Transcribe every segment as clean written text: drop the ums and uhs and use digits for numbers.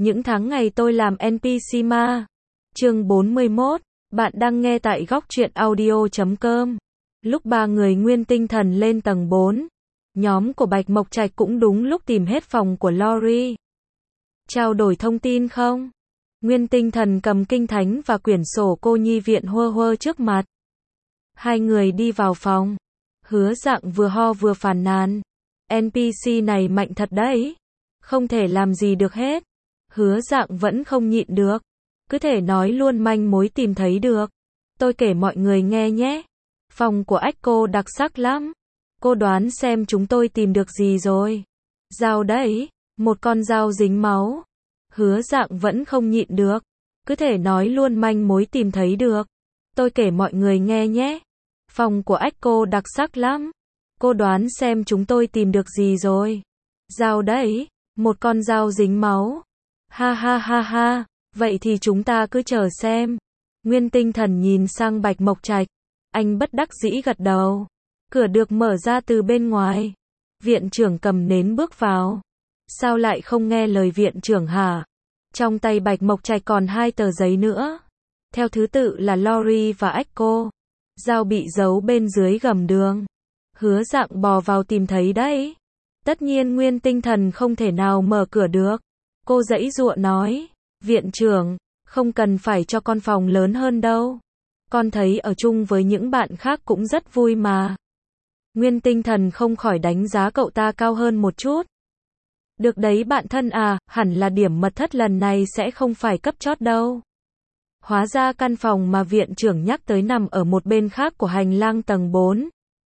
Những tháng ngày tôi làm NPC ma. Chương 41. Bạn đang nghe tại góc truyện audio.com. Lúc ba người nguyên tinh thần lên tầng 4, nhóm của Bạch Mộc Trạch cũng đúng lúc tìm hết phòng của Lori. Trao đổi thông tin không? Nguyên tinh thần cầm kinh thánh và quyển sổ cô nhi viện hơ hơ trước mặt. Hai người đi vào phòng. Hứa Dạng vừa ho vừa phàn nàn. NPC này mạnh thật đấy. Không thể làm gì được hết. Hứa Dạng vẫn không nhịn được. Cứ thể nói luôn manh mối tìm thấy được. Tôi kể mọi người nghe nhé. Phòng của Echo đặc sắc lắm. Cô đoán xem chúng tôi tìm được gì rồi. Dao đấy. Một con dao dính máu. Hứa Dạng vẫn không nhịn được. Cứ thể nói luôn manh mối tìm thấy được. Tôi kể mọi người nghe nhé. Phòng của Echo đặc sắc lắm. Cô đoán xem chúng tôi tìm được gì rồi. Dao đấy. Một con dao dính máu. Ha ha ha ha. Vậy thì chúng ta cứ chờ xem. Nguyên tinh thần nhìn sang Bạch Mộc Trạch. Anh bất đắc dĩ gật đầu. Cửa được mở ra từ bên ngoài. Viện trưởng cầm nến bước vào. Sao lại không nghe lời viện trưởng hả? Trong tay Bạch Mộc Trạch còn 2 tờ giấy nữa. Theo thứ tự là Lori và Echo. Dao bị giấu bên dưới gầm đường. Hứa Dạng bò vào tìm thấy đấy. Tất nhiên nguyên tinh thần không thể nào mở cửa được. Cô giãy giụa nói. Viện trưởng, không cần phải cho con phòng lớn hơn đâu. Con thấy ở chung với những bạn khác cũng rất vui mà. Nguyên tinh thần không khỏi đánh giá cậu ta cao hơn một chút. Được đấy bạn thân à, hẳn là điểm mật thất lần này sẽ không phải cấp chót đâu. Hóa ra căn phòng mà viện trưởng nhắc tới nằm ở một bên khác của hành lang tầng 4.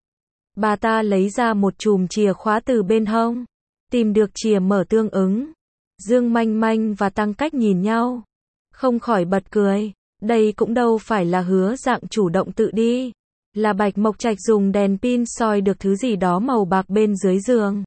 Bà ta lấy ra một chùm chìa khóa từ bên hông. Tìm được chìa mở tương ứng. Dương Manh Manh và Tăng Cách nhìn nhau. Không khỏi bật cười. Đây cũng đâu phải là Hứa Dạng chủ động tự đi. Là Bạch Mộc Trạch dùng đèn pin soi được thứ gì đó màu bạc bên dưới giường.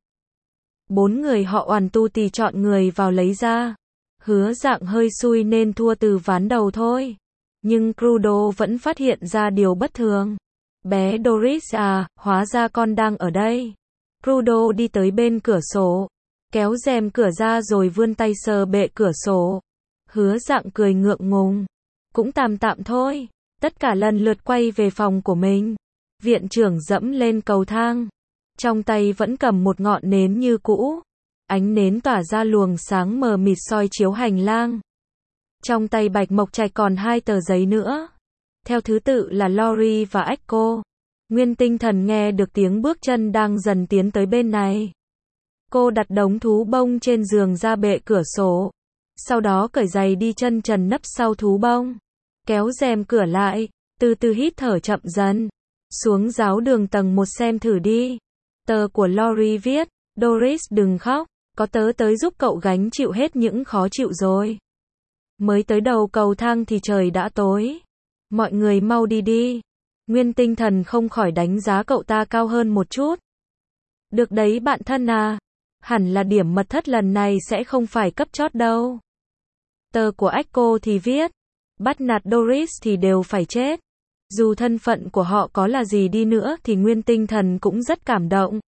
4 người họ oằn tu tì chọn người vào lấy ra. Hứa Dạng hơi xui nên thua từ ván đầu thôi. Nhưng Crudo vẫn phát hiện ra điều bất thường. Bé Doris à, hóa ra con đang ở đây. Crudo đi tới bên cửa sổ. Kéo rèm cửa ra rồi vươn tay sờ bệ cửa sổ. Hứa Dạng cười ngượng ngùng. Cũng tạm tạm thôi. Tất cả lần lượt quay về phòng của mình. Viện trưởng dẫm lên cầu thang. Trong tay vẫn cầm một ngọn nến như cũ. Ánh nến tỏa ra luồng sáng mờ mịt soi chiếu hành lang. Trong tay Bạch Mộc Trạch còn 2 tờ giấy nữa. Theo thứ tự là Lori và Echo. Nguyên tinh thần nghe được tiếng bước chân đang dần tiến tới bên này. Cô đặt đống thú bông trên giường ra bệ cửa sổ. Sau đó cởi giày đi chân trần nấp sau thú bông. Kéo rèm cửa lại. Từ từ hít thở chậm dần. Xuống giáo đường tầng 1 xem thử đi. Tờ của Lori viết. Doris đừng khóc. Có tớ tới giúp cậu gánh chịu hết những khó chịu rồi. Mới tới đầu cầu thang thì trời đã tối. Mọi người mau đi đi. Nguyên tinh thần không khỏi đánh giá cậu ta cao hơn một chút. Được đấy bạn thân à. Hẳn là điểm mật thất lần này sẽ không phải cấp chót đâu. Tờ của Echo thì viết. Bắt nạt Doris thì đều phải chết. Dù thân phận của họ có là gì đi nữa thì nguyên tinh thần cũng rất cảm động.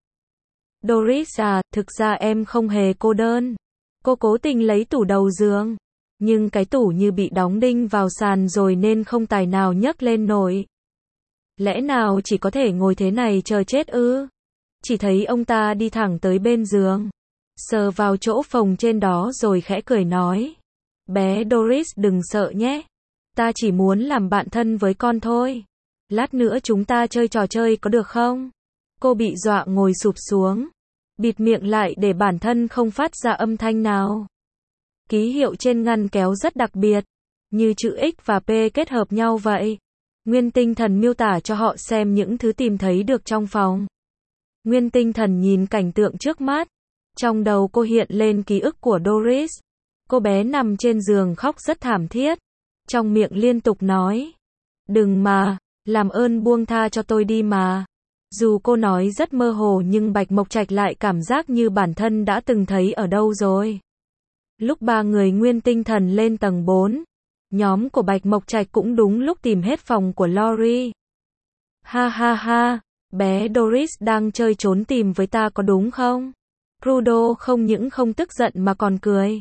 Doris à, thực ra em không hề cô đơn. Cô cố tình lấy tủ đầu giường. Nhưng cái tủ như bị đóng đinh vào sàn rồi nên không tài nào nhấc lên nổi. Lẽ nào chỉ có thể ngồi thế này chờ chết ư? Chỉ thấy ông ta đi thẳng tới bên giường. Sờ vào chỗ phồng trên đó rồi khẽ cười nói. Bé Doris đừng sợ nhé. Ta chỉ muốn làm bạn thân với con thôi. Lát nữa chúng ta chơi trò chơi có được không? Cô bị dọa ngồi sụp xuống. Bịt miệng lại để bản thân không phát ra âm thanh nào. Ký hiệu trên ngăn kéo rất đặc biệt. Như chữ X và P kết hợp nhau vậy. Nguyên tinh thần miêu tả cho họ xem những thứ tìm thấy được trong phòng. Nguyên tinh thần nhìn cảnh tượng trước mắt. Trong đầu cô hiện lên ký ức của Doris. Cô bé nằm trên giường khóc rất thảm thiết. Trong miệng liên tục nói. Đừng mà, làm ơn buông tha cho tôi đi mà. Dù cô nói rất mơ hồ nhưng Bạch Mộc Trạch lại cảm giác như bản thân đã từng thấy ở đâu rồi. Lúc ba người nguyên tinh thần lên tầng 4, nhóm của Bạch Mộc Trạch cũng đúng lúc tìm hết phòng của Lori. Ha ha ha, bé Doris đang chơi trốn tìm với ta có đúng không? Crudo không những không tức giận mà còn cười.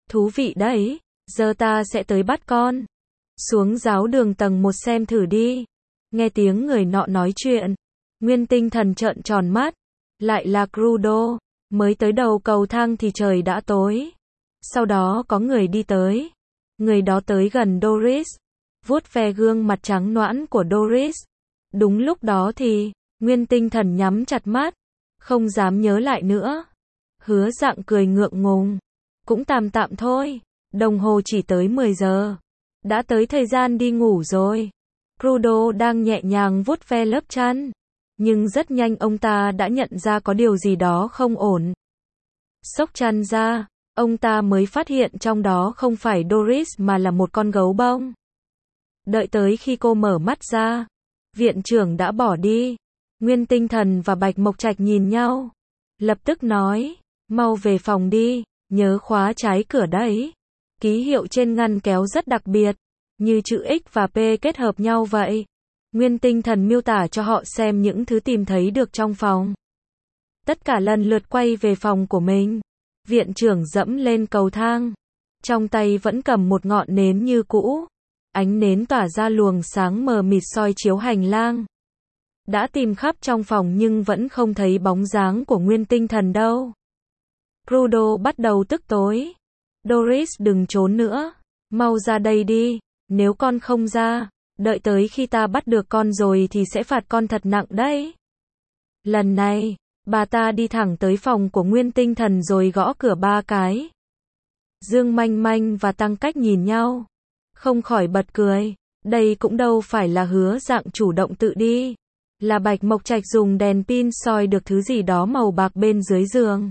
Thú vị đấy, giờ ta sẽ tới bắt con. Xuống giáo đường tầng 1 xem thử đi. Nghe tiếng người nọ nói chuyện, Nguyên Tinh Thần trợn tròn mắt. Lại là Crudo. Mới tới đầu cầu thang thì trời đã tối. Sau đó có người đi tới. Người đó tới gần Doris, vuốt ve gương mặt trắng nõn của Doris. Đúng lúc đó thì, Nguyên Tinh Thần nhắm chặt mắt, không dám nhớ lại nữa. Hứa Dạng cười ngượng ngùng. Cũng tạm tạm thôi, đồng hồ chỉ tới 10 giờ. Đã tới thời gian đi ngủ rồi. Crudo đang nhẹ nhàng vuốt ve lớp chăn. Nhưng rất nhanh ông ta đã nhận ra có điều gì đó không ổn. Xốc chăn ra, ông ta mới phát hiện trong đó không phải Doris mà là một con gấu bông. Đợi tới khi cô mở mắt ra, viện trưởng đã bỏ đi. Nguyên Tinh Thần và Bạch Mộc Trạch nhìn nhau. Lập tức nói, mau về phòng đi, nhớ khóa trái cửa đấy. Ký hiệu trên ngăn kéo rất đặc biệt, như chữ X và P kết hợp nhau vậy. Nguyên Tinh Thần miêu tả cho họ xem những thứ tìm thấy được trong phòng. Tất cả lần lượt quay về phòng của mình. Viện trưởng dẫm lên cầu thang. Trong tay vẫn cầm một ngọn nến như cũ. Ánh nến tỏa ra luồng sáng mờ mịt soi chiếu hành lang. Đã tìm khắp trong phòng nhưng vẫn không thấy bóng dáng của Nguyên Tinh Thần đâu. Crudo bắt đầu tức tối. Doris đừng trốn nữa. Mau ra đây đi. Nếu con không ra, đợi tới khi ta bắt được con rồi thì sẽ phạt con thật nặng đấy. Lần này, bà ta đi thẳng tới phòng của Nguyên Tinh Thần rồi gõ cửa 3 cái. Dương Manh Manh và Tăng Cách nhìn nhau. Không khỏi bật cười. Đây cũng đâu phải là Hứa Dạng chủ động tự đi. Là Bạch Mộc Trạch dùng đèn pin soi được thứ gì đó màu bạc bên dưới giường.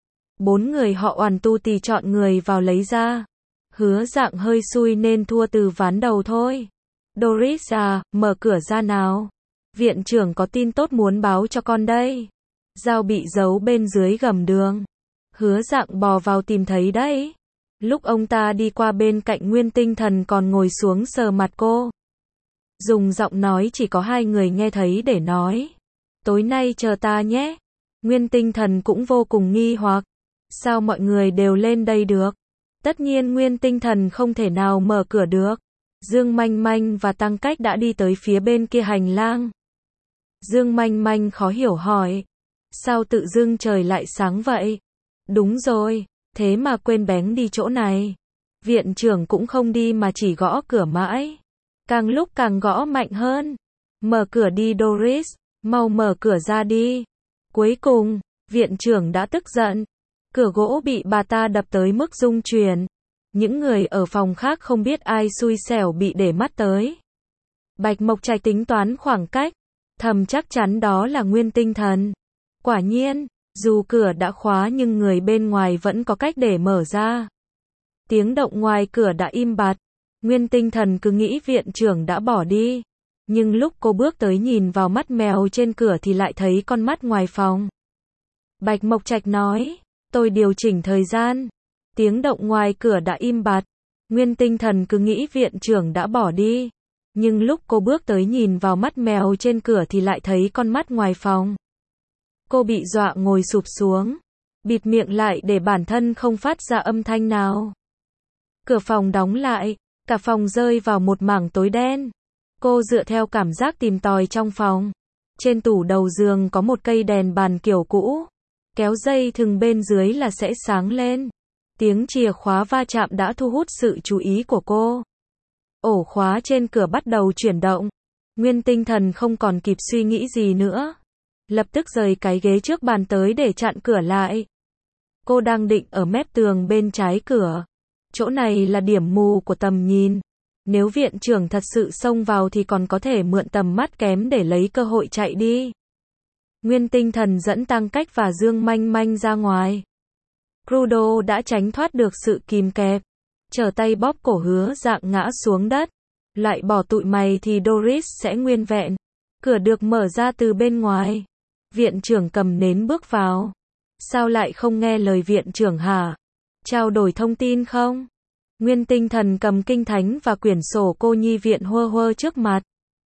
4 người họ oằn tu tì chọn người vào lấy ra. Hứa Dạng hơi xui nên thua từ ván đầu thôi. Doris à, mở cửa ra nào. Viện trưởng có tin tốt muốn báo cho con đây. Dao bị giấu bên dưới gầm đường. Hứa Dạng bò vào tìm thấy đấy. Lúc ông ta đi qua bên cạnh Nguyên Tinh Thần còn ngồi xuống sờ mặt cô. Dùng giọng nói chỉ có 2 người nghe thấy để nói. Tối nay chờ ta nhé. Nguyên Tinh Thần cũng vô cùng nghi hoặc. Sao mọi người đều lên đây được? Tất nhiên Nguyên Tinh Thần không thể nào mở cửa được. Dương Manh Manh và Tăng Cách đã đi tới phía bên kia hành lang. Dương Manh Manh khó hiểu hỏi. Sao tự dưng trời lại sáng vậy? Đúng rồi, thế mà quên bén đi chỗ này. Viện trưởng cũng không đi mà chỉ gõ cửa mãi. Càng lúc càng gõ mạnh hơn. Mở cửa đi Doris, mau mở cửa ra đi. Cuối cùng, viện trưởng đã tức giận. Cửa gỗ bị bà ta đập tới mức rung chuyển. Những người ở phòng khác không biết ai xui xẻo bị để mắt tới. Bạch Mộc Trạch tính toán khoảng cách. Thầm chắc chắn đó là Nguyên Tinh Thần. Quả nhiên, dù cửa đã khóa nhưng người bên ngoài vẫn có cách để mở ra. Tiếng động ngoài cửa đã im bặt. Nguyên Tinh Thần cứ nghĩ viện trưởng đã bỏ đi. Nhưng lúc cô bước tới nhìn vào mắt mèo trên cửa thì lại thấy con mắt ngoài phòng. Bạch Mộc Trạch nói, tôi điều chỉnh thời gian. Tiếng động ngoài cửa đã im bặt. Nguyên Tinh Thần cứ nghĩ viện trưởng đã bỏ đi. Nhưng lúc cô bước tới nhìn vào mắt mèo trên cửa thì lại thấy con mắt ngoài phòng. Cô bị dọa ngồi sụp xuống. Bịt miệng lại để bản thân không phát ra âm thanh nào. Cửa phòng đóng lại. Cả phòng rơi vào một mảng tối đen. Cô dựa theo cảm giác tìm tòi trong phòng. Trên tủ đầu giường có một cây đèn bàn kiểu cũ. Kéo dây thừng bên dưới là sẽ sáng lên. Tiếng chìa khóa va chạm đã thu hút sự chú ý của cô. Ổ khóa trên cửa bắt đầu chuyển động. Nguyên Tinh Thần không còn kịp suy nghĩ gì nữa. Lập tức rời cái ghế trước bàn tới để chặn cửa lại. Cô đang định ở mép tường bên trái cửa. Chỗ này là điểm mù của tầm nhìn. Nếu viện trưởng thật sự xông vào thì còn có thể mượn tầm mắt kém để lấy cơ hội chạy đi. Nguyên Tinh Thần dẫn Tăng Cách và Dương Manh Manh ra ngoài. Crudo đã tránh thoát được sự kìm kẹp. Trở tay bóp cổ Hứa Dạng ngã xuống đất. Lại bỏ tụi mày thì Doris sẽ nguyên vẹn. Cửa được mở ra từ bên ngoài. Viện trưởng cầm nến bước vào. Sao lại không nghe lời viện trưởng hả? Trao đổi thông tin không? Nguyên Tinh Thần cầm kinh thánh và quyển sổ cô nhi viện hơ hơ trước mặt.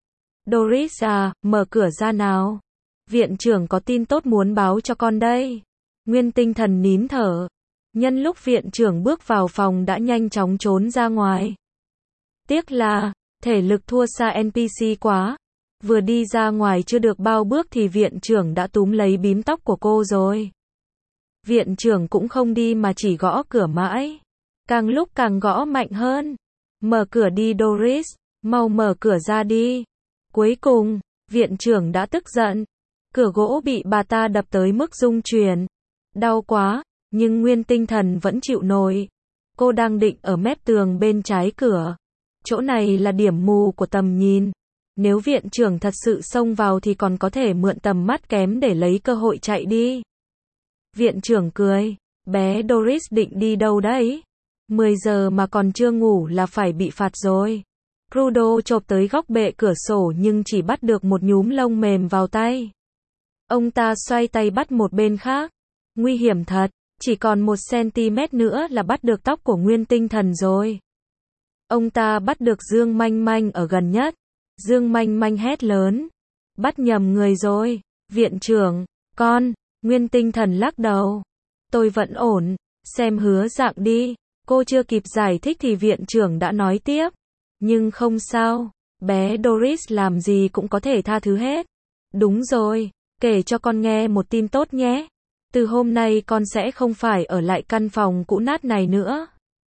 Doris à, mở cửa ra nào. Viện trưởng có tin tốt muốn báo cho con đây. Nguyên Tinh Thần nín thở. Nhân lúc viện trưởng bước vào phòng đã nhanh chóng trốn ra ngoài. Tiếc là, thể lực thua xa NPC quá. Vừa đi ra ngoài chưa được bao bước thì viện trưởng đã túm lấy bím tóc của cô rồi. Viện trưởng cũng không đi mà chỉ gõ cửa mãi. Càng lúc càng gõ mạnh hơn. Mở cửa đi Doris, mau mở cửa ra đi. Cuối cùng, viện trưởng đã tức giận. Cửa gỗ bị bà ta đập tới mức rung chuyển. Đau quá, nhưng nguyên tinh thần vẫn chịu nổi. Cô đang định ở mép tường bên trái cửa. Chỗ này là điểm mù của tầm nhìn. Nếu viện trưởng thật sự xông vào thì còn có thể mượn tầm mắt kém để lấy cơ hội chạy đi. Viện trưởng cười, bé Doris định đi đâu đấy? 10 giờ mà còn chưa ngủ là phải bị phạt rồi. Crudo chộp tới góc bệ cửa sổ nhưng chỉ bắt được một nhúm lông mềm vào tay. Ông ta xoay tay bắt một bên khác. Nguy hiểm thật, chỉ còn 1 cm nữa là bắt được tóc của nguyên tinh thần rồi. Ông ta bắt được Dương Manh Manh ở gần nhất. Dương Manh Manh hét lớn. Bắt nhầm người rồi. Viện trưởng, con, nguyên tinh thần lắc đầu. Tôi vẫn ổn, xem Hứa Dạng đi. Cô chưa kịp giải thích thì viện trưởng đã nói tiếp. Nhưng không sao, bé Doris làm gì cũng có thể tha thứ hết. Đúng rồi, kể cho con nghe một tin tốt nhé. Từ hôm nay con sẽ không phải ở lại căn phòng cũ nát này nữa.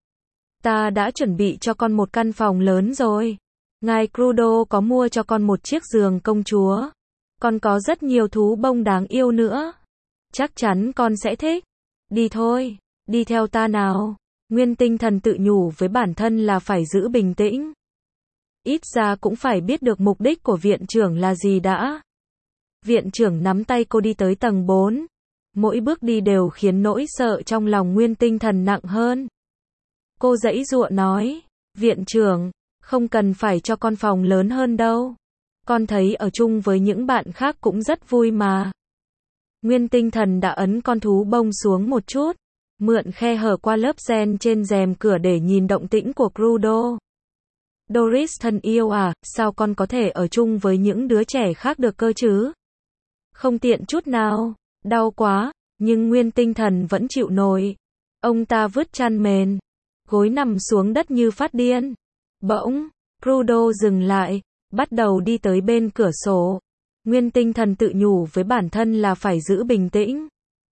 Ta đã chuẩn bị cho con một căn phòng lớn rồi. Ngài Crudo có mua cho con một chiếc giường công chúa. Con có rất nhiều thú bông đáng yêu nữa. Chắc chắn con sẽ thích. Đi thôi, đi theo ta nào. Nguyên tinh thần tự nhủ với bản thân là phải giữ bình tĩnh. Ít ra cũng phải biết được mục đích của viện trưởng là gì đã. Viện trưởng nắm tay cô đi tới tầng 4. Mỗi bước đi đều khiến nỗi sợ trong lòng nguyên tinh thần nặng hơn. Cô giãy giụa nói, viện trưởng, không cần phải cho con phòng lớn hơn đâu. Con thấy ở chung với những bạn khác cũng rất vui mà. Nguyên tinh thần đã ấn con thú bông xuống một chút, mượn khe hở qua lớp ren trên rèm cửa để nhìn động tĩnh của Crudo. Doris thân yêu à, sao con có thể ở chung với những đứa trẻ khác được cơ chứ? Không tiện chút nào, đau quá, nhưng nguyên tinh thần vẫn chịu nổi. Ông ta vứt chăn mền, gối nằm xuống đất như phát điên. Bỗng, Crudo dừng lại, bắt đầu đi tới bên cửa sổ. Nguyên tinh thần tự nhủ với bản thân là phải giữ bình tĩnh.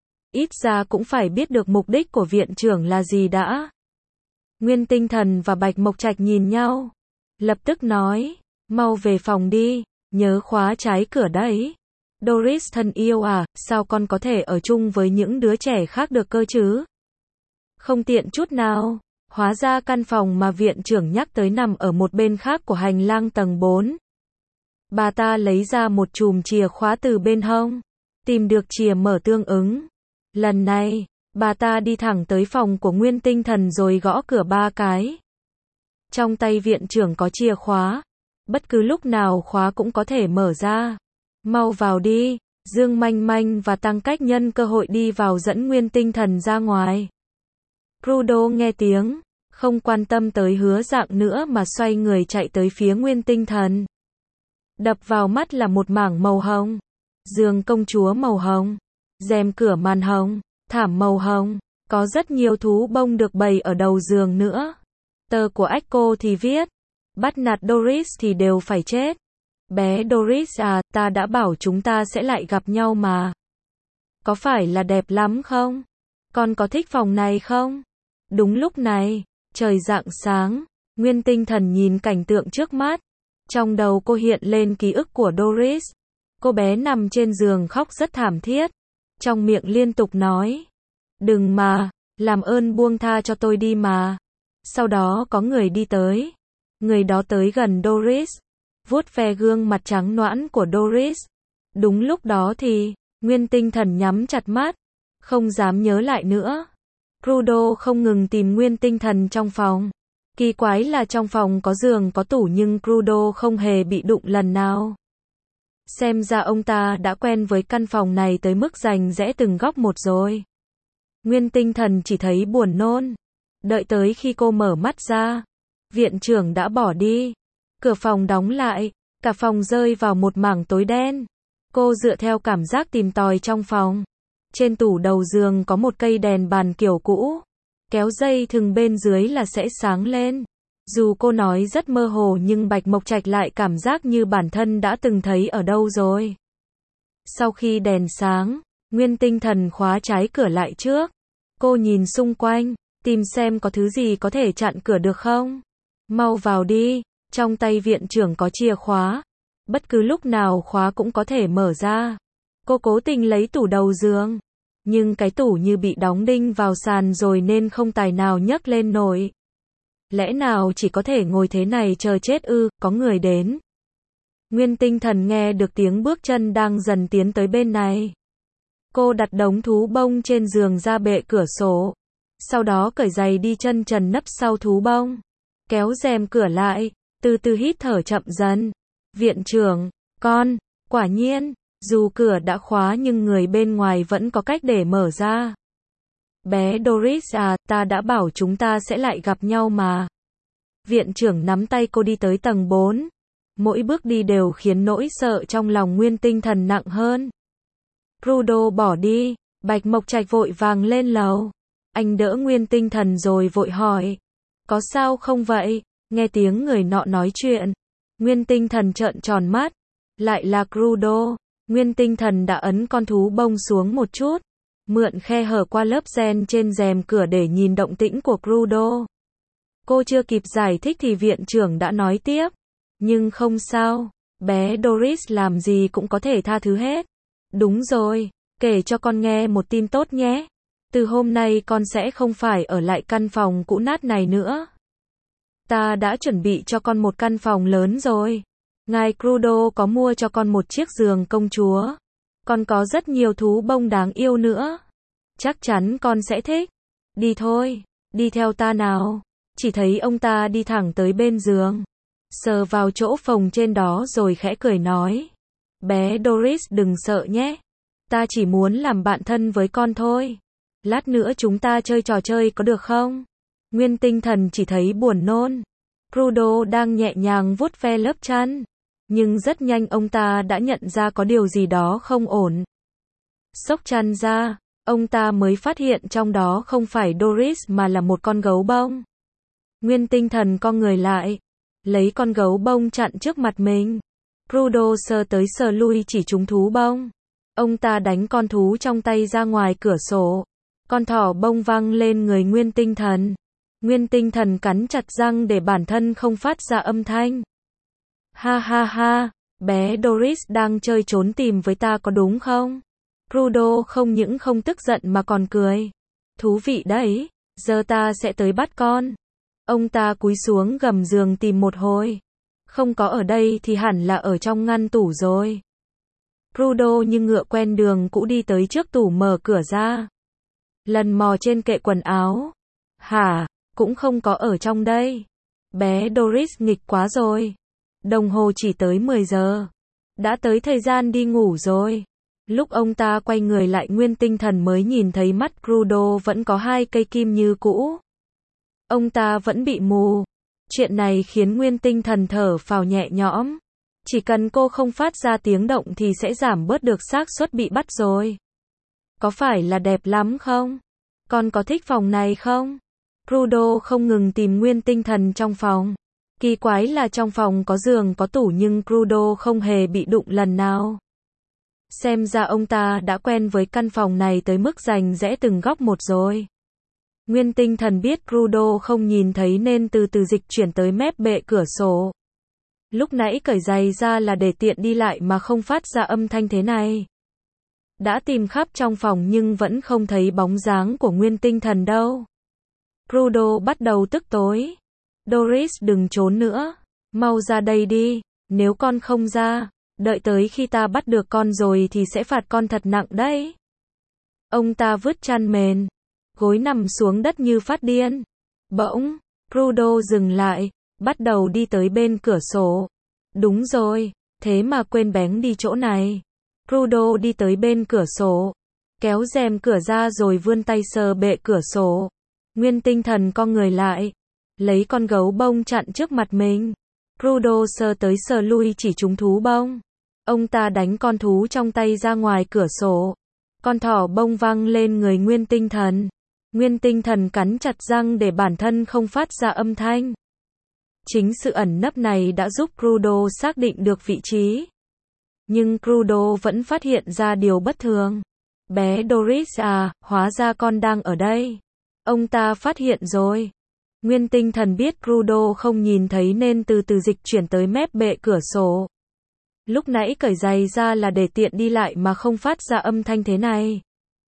Ít ra cũng phải biết được mục đích của viện trưởng là gì đã. Nguyên tinh thần và Bạch Mộc Trạch nhìn nhau. Lập tức nói, mau về phòng đi, nhớ khóa trái cửa đấy. Doris thân yêu à, sao con có thể ở chung với những đứa trẻ khác được cơ chứ? Không tiện chút nào. Hóa ra căn phòng mà viện trưởng nhắc tới nằm ở một bên khác của hành lang tầng 4. Bà ta lấy ra một chùm chìa khóa từ bên hông, tìm được chìa mở tương ứng. Lần này, bà ta đi thẳng tới phòng của nguyên tinh thần rồi gõ cửa 3 cái. Trong tay viện trưởng có chìa khóa, bất cứ lúc nào khóa cũng có thể mở ra. Mau vào đi. Dương Manh Manh và Tăng Cách nhân cơ hội đi vào dẫn nguyên tinh thần ra ngoài. Crudo nghe tiếng, không quan tâm tới Hứa Dạng nữa mà xoay người chạy tới phía nguyên tinh thần. Đập vào mắt là một mảng màu hồng, giường công chúa màu hồng, rèm cửa màn hồng, thảm màu hồng, có rất nhiều thú bông được bày ở đầu giường nữa. Tờ của Echo thì viết, bắt nạt Doris thì đều phải chết. Bé Doris à, ta đã bảo chúng ta sẽ lại gặp nhau mà. Có phải là đẹp lắm không? Con có thích phòng này không? Đúng lúc này, trời rạng sáng, nguyên tinh thần nhìn cảnh tượng trước mắt. Trong đầu cô hiện lên ký ức của Doris. Cô bé nằm trên giường khóc rất thảm thiết. Trong miệng liên tục nói, đừng mà, làm ơn buông tha cho tôi đi mà. Sau đó có người đi tới. Người đó tới gần Doris, vuốt ve gương mặt trắng nõn của Doris. Đúng lúc đó thì, nguyên tinh thần nhắm chặt mắt, không dám nhớ lại nữa. Crudo không ngừng tìm nguyên tinh thần trong phòng. Kỳ quái là trong phòng có giường có tủ nhưng Crudo không hề bị đụng lần nào. Xem ra ông ta đã quen với căn phòng này tới mức rành rẽ từng góc một rồi. Nguyên tinh thần chỉ thấy buồn nôn. Đợi tới khi cô mở mắt ra, viện trưởng đã bỏ đi. Cửa phòng đóng lại, cả phòng rơi vào một mảng tối đen. Cô dựa theo cảm giác tìm tòi trong phòng. Trên tủ đầu giường có một cây đèn bàn kiểu cũ. Kéo dây thừng bên dưới là sẽ sáng lên. Dù cô nói rất mơ hồ nhưng Bạch Mộc Trạch lại cảm giác như bản thân đã từng thấy ở đâu rồi. Sau khi đèn sáng, Nguyên Tinh Thần khóa trái cửa lại trước. Cô nhìn xung quanh, tìm xem có thứ gì có thể chặn cửa được không. Mau vào đi, trong tay viện trưởng có chìa khóa. Bất cứ lúc nào khóa cũng có thể mở ra. Cô cố tình lấy tủ đầu giường. Nhưng cái tủ như bị đóng đinh vào sàn rồi nên không tài nào nhấc lên nổi. Lẽ nào chỉ có thể ngồi thế này chờ chết ư, có người đến. Nguyên Tinh Thần nghe được tiếng bước chân đang dần tiến tới bên này. Cô đặt đống thú bông trên giường ra bệ cửa sổ. Sau đó cởi giày đi chân trần nấp sau thú bông. Kéo rèm cửa lại, từ từ hít thở chậm dần. Viện trưởng, con, quả nhiên, dù cửa đã khóa nhưng người bên ngoài vẫn có cách để mở ra. Bé Doris à, ta đã bảo chúng ta sẽ lại gặp nhau mà. Viện trưởng nắm tay cô đi tới tầng 4. Mỗi bước đi đều khiến nỗi sợ trong lòng Nguyên Tinh Thần nặng hơn. Rudo bỏ đi, Bạch Mộc Trạch vội vàng lên lầu. Anh đỡ Nguyên Tinh Thần rồi vội hỏi. Có sao không vậy? Nghe tiếng người nọ nói chuyện. Nguyên Tinh Thần trợn tròn mắt. Lại là Rudo. Nguyên Tinh Thần đã ấn con thú bông xuống một chút. Mượn khe hở qua lớp ren trên rèm cửa để nhìn động tĩnh của Rudo. Cô chưa kịp giải thích thì viện trưởng đã nói tiếp. Nhưng không sao, bé Doris làm gì cũng có thể tha thứ hết. Đúng rồi, kể cho con nghe một tin tốt nhé. Từ hôm nay con sẽ không phải ở lại căn phòng cũ nát này nữa. Ta đã chuẩn bị cho con một căn phòng lớn rồi. Ngài Rudo có mua cho con một chiếc giường công chúa. Còn có rất nhiều thú bông đáng yêu nữa. Chắc chắn con sẽ thích. Đi thôi, đi theo ta nào. Chỉ thấy ông ta đi thẳng tới bên giường. Sờ vào chỗ phồng trên đó rồi khẽ cười nói. Bé Doris đừng sợ nhé. Ta chỉ muốn làm bạn thân với con thôi. Lát nữa chúng ta chơi trò chơi có được không? Nguyên Tinh Thần chỉ thấy buồn nôn. Rudo đang nhẹ nhàng vuốt ve lớp chăn. Nhưng rất nhanh ông ta đã nhận ra có điều gì đó không ổn. Xốc chăn ra, ông ta mới phát hiện trong đó không phải Doris mà là một con gấu bông. Nguyên Tinh Thần co người lại, lấy con gấu bông chặn trước mặt mình. Rudo sờ tới sờ lui chỉ trúng thú bông. Ông ta đánh con thú trong tay ra ngoài cửa sổ. Con thỏ bông văng lên người Nguyên Tinh Thần. Nguyên Tinh Thần cắn chặt răng để bản thân không phát ra âm thanh. Ha ha ha, bé Doris đang chơi trốn tìm với ta có đúng không? Rudo không những không tức giận mà còn cười. Thú vị đấy, giờ ta sẽ tới bắt con. Ông ta cúi xuống gầm giường tìm một hồi. Không có ở đây thì hẳn là ở trong ngăn tủ rồi. Rudo như ngựa quen đường cũ đi tới trước tủ mở cửa ra. Lần mò trên kệ quần áo. Hả, cũng không có ở trong đây. Bé Doris nghịch quá rồi. Đồng hồ chỉ tới 10 giờ. Đã tới thời gian đi ngủ rồi. Lúc ông ta quay người lại Nguyên Tinh Thần mới nhìn thấy mắt Rudo vẫn có hai cây kim như cũ. Ông ta vẫn bị mù. Chuyện này khiến Nguyên Tinh Thần thở phào nhẹ nhõm. Chỉ cần cô không phát ra tiếng động thì sẽ giảm bớt được xác suất bị bắt rồi. Có phải là đẹp lắm không? Con có thích phòng này không? Rudo không ngừng tìm Nguyên Tinh Thần trong phòng. Kỳ quái là trong phòng có giường có tủ nhưng Rudo không hề bị đụng lần nào. Xem ra ông ta đã quen với căn phòng này tới mức rành rẽ từng góc một rồi. Nguyên Tinh Thần biết Rudo không nhìn thấy nên từ từ dịch chuyển tới mép bệ cửa sổ. Lúc nãy cởi giày ra là để tiện đi lại mà không phát ra âm thanh thế này. Đã tìm khắp trong phòng nhưng vẫn không thấy bóng dáng của Nguyên Tinh Thần đâu. Rudo bắt đầu tức tối. Doris đừng trốn nữa. Mau ra đây đi. Nếu con không ra, đợi tới khi ta bắt được con rồi thì sẽ phạt con thật nặng đấy. Ông ta vứt chăn mền. Gối nằm xuống đất như phát điên. Bỗng, Rudo dừng lại, bắt đầu đi tới bên cửa sổ. Đúng rồi, thế mà quên bén đi chỗ này. Rudo đi tới bên cửa sổ, kéo rèm cửa ra rồi vươn tay sờ bệ cửa sổ. Nguyên Tinh Thần co người lại, lấy con gấu bông chặn trước mặt mình. Rudo sờ tới sờ lui chỉ trúng thú bông. Ông ta đánh con thú trong tay ra ngoài cửa sổ. Con thỏ bông văng lên người Nguyên Tinh Thần. Nguyên Tinh Thần cắn chặt răng để bản thân không phát ra âm thanh. Chính sự ẩn nấp này đã giúp Crudo xác định được vị trí. Nhưng Crudo vẫn phát hiện ra điều bất thường. Bé Doris à, hóa ra con đang ở đây. Ông ta phát hiện rồi. Nguyên Tinh Thần biết Crudo không nhìn thấy nên từ từ dịch chuyển tới mép bệ cửa sổ. Lúc nãy cởi giày ra là để tiện đi lại mà không phát ra âm thanh thế này.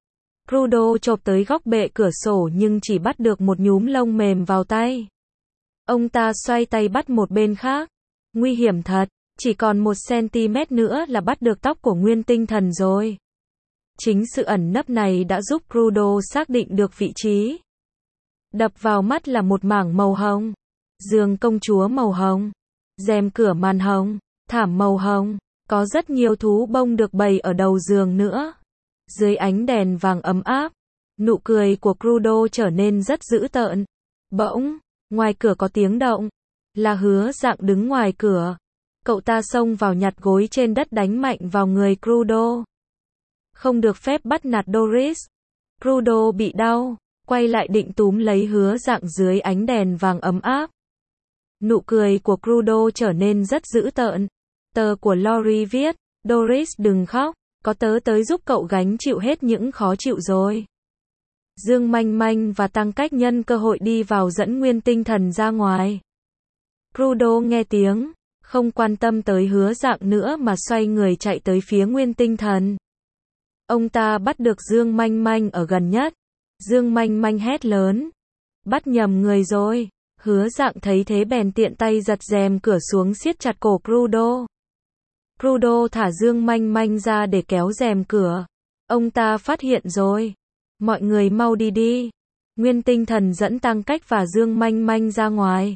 Crudo chộp tới góc bệ cửa sổ nhưng chỉ bắt được một nhúm lông mềm vào tay. Ông ta xoay tay bắt một bên khác. Nguy hiểm thật, chỉ còn 1cm nữa là bắt được tóc của Nguyên Tinh Thần rồi. Chính sự ẩn nấp này đã giúp Crudo xác định được vị trí. Đập vào mắt là một mảng màu hồng. Giường công chúa màu hồng. Rèm cửa màn hồng. Thảm màu hồng. Có rất nhiều thú bông được bày ở đầu giường nữa. Dưới ánh đèn vàng ấm áp, nụ cười của Crudo trở nên rất dữ tợn. Bỗng, ngoài cửa có tiếng động. Là Hứa Dạng đứng ngoài cửa. Cậu ta xông vào nhặt gối trên đất đánh mạnh vào người Crudo. Không được phép bắt nạt Doris. Crudo bị đau, quay lại định túm lấy Hứa Dạng dưới ánh đèn vàng ấm áp. Nụ cười của Crudo trở nên rất dữ tợn. Tờ của Lori viết, Doris đừng khóc, có tớ tới giúp cậu gánh chịu hết những khó chịu rồi. Dương Manh Manh và Tăng Cách nhân cơ hội đi vào dẫn Nguyên Tinh Thần ra ngoài. Crudo nghe tiếng, không quan tâm tới Hứa Dạng nữa mà xoay người chạy tới phía Nguyên Tinh Thần. Ông ta bắt được Dương Manh Manh ở gần nhất. Dương Manh Manh hét lớn. Bắt nhầm người rồi. Hứa Dạng thấy thế bèn tiện tay giật rèm cửa xuống siết chặt cổ Crudo. Crudo thả Dương Manh Manh ra để kéo rèm cửa. Ông ta phát hiện rồi. Mọi người mau đi đi. Nguyên Tinh Thần dẫn Tăng Cách và Dương Manh Manh ra ngoài.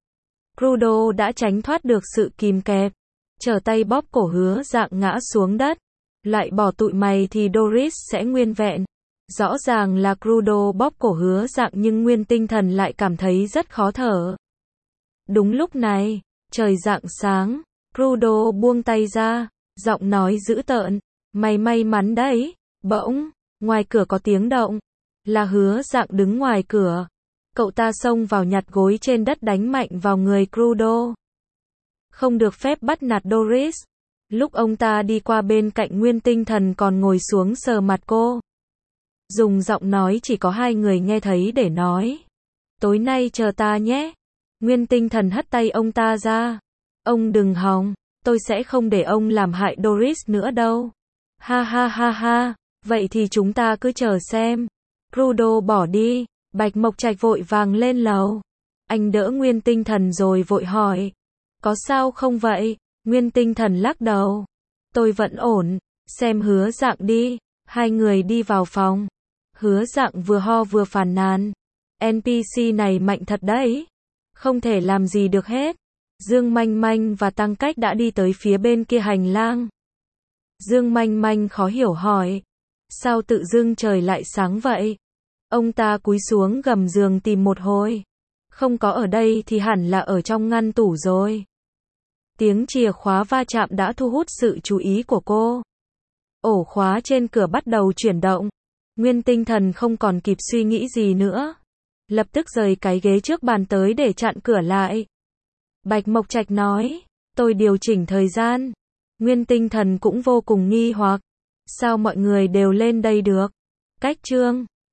Crudo đã tránh thoát được sự kìm kẹp. Trở tay bóp cổ Hứa Dạng ngã xuống đất. Lại bỏ tụi mày thì Doris sẽ nguyên vẹn. Rõ ràng là Crudo bóp cổ Hứa Dạng nhưng Nguyên Tinh Thần lại cảm thấy rất khó thở. Đúng lúc này, trời rạng sáng, Crudo buông tay ra, giọng nói dữ tợn, mày may mắn đấy. Bỗng, ngoài cửa có tiếng động, là Hứa Dạng đứng ngoài cửa. Cậu ta xông vào nhặt gối trên đất đánh mạnh vào người Crudo. Không được phép bắt nạt Doris. Lúc ông ta đi qua bên cạnh Nguyên Tinh Thần còn ngồi xuống sờ mặt cô. Dùng giọng nói chỉ có hai người nghe thấy để nói. Tối nay chờ ta nhé. Nguyên Tinh Thần hất tay ông ta ra. Ông đừng hòng, tôi sẽ không để ông làm hại Doris nữa đâu. Ha ha ha ha, vậy thì chúng ta cứ chờ xem. Crudo bỏ đi, Bạch Mộc Trạch vội vàng lên lầu. Anh đỡ Nguyên Tinh Thần rồi vội hỏi. Có sao không vậy? Nguyên Tinh Thần lắc đầu. Tôi vẫn ổn, xem Hứa Dạng đi. Hai người đi vào phòng. Hứa Dạng vừa ho vừa phàn nàn. NPC này mạnh thật đấy. Không thể làm gì được hết. Dương Manh Manh và Tăng Cách đã đi tới phía bên kia hành lang. Dương Manh Manh khó hiểu hỏi. Sao tự dưng trời lại sáng vậy? Ông ta cúi xuống gầm giường tìm một hồi. Không có ở đây thì hẳn là ở trong ngăn tủ rồi. Tiếng chìa khóa va chạm đã thu hút sự chú ý của cô. Ổ khóa trên cửa bắt đầu chuyển động. Nguyên Tinh Thần không còn kịp suy nghĩ gì nữa. Lập tức rời cái ghế trước bàn tới để chặn cửa lại. Bạch Mộc Trạch nói, tôi điều chỉnh thời gian. Nguyên Tinh Thần cũng vô cùng nghi hoặc. Sao mọi người đều lên đây được? Cách chương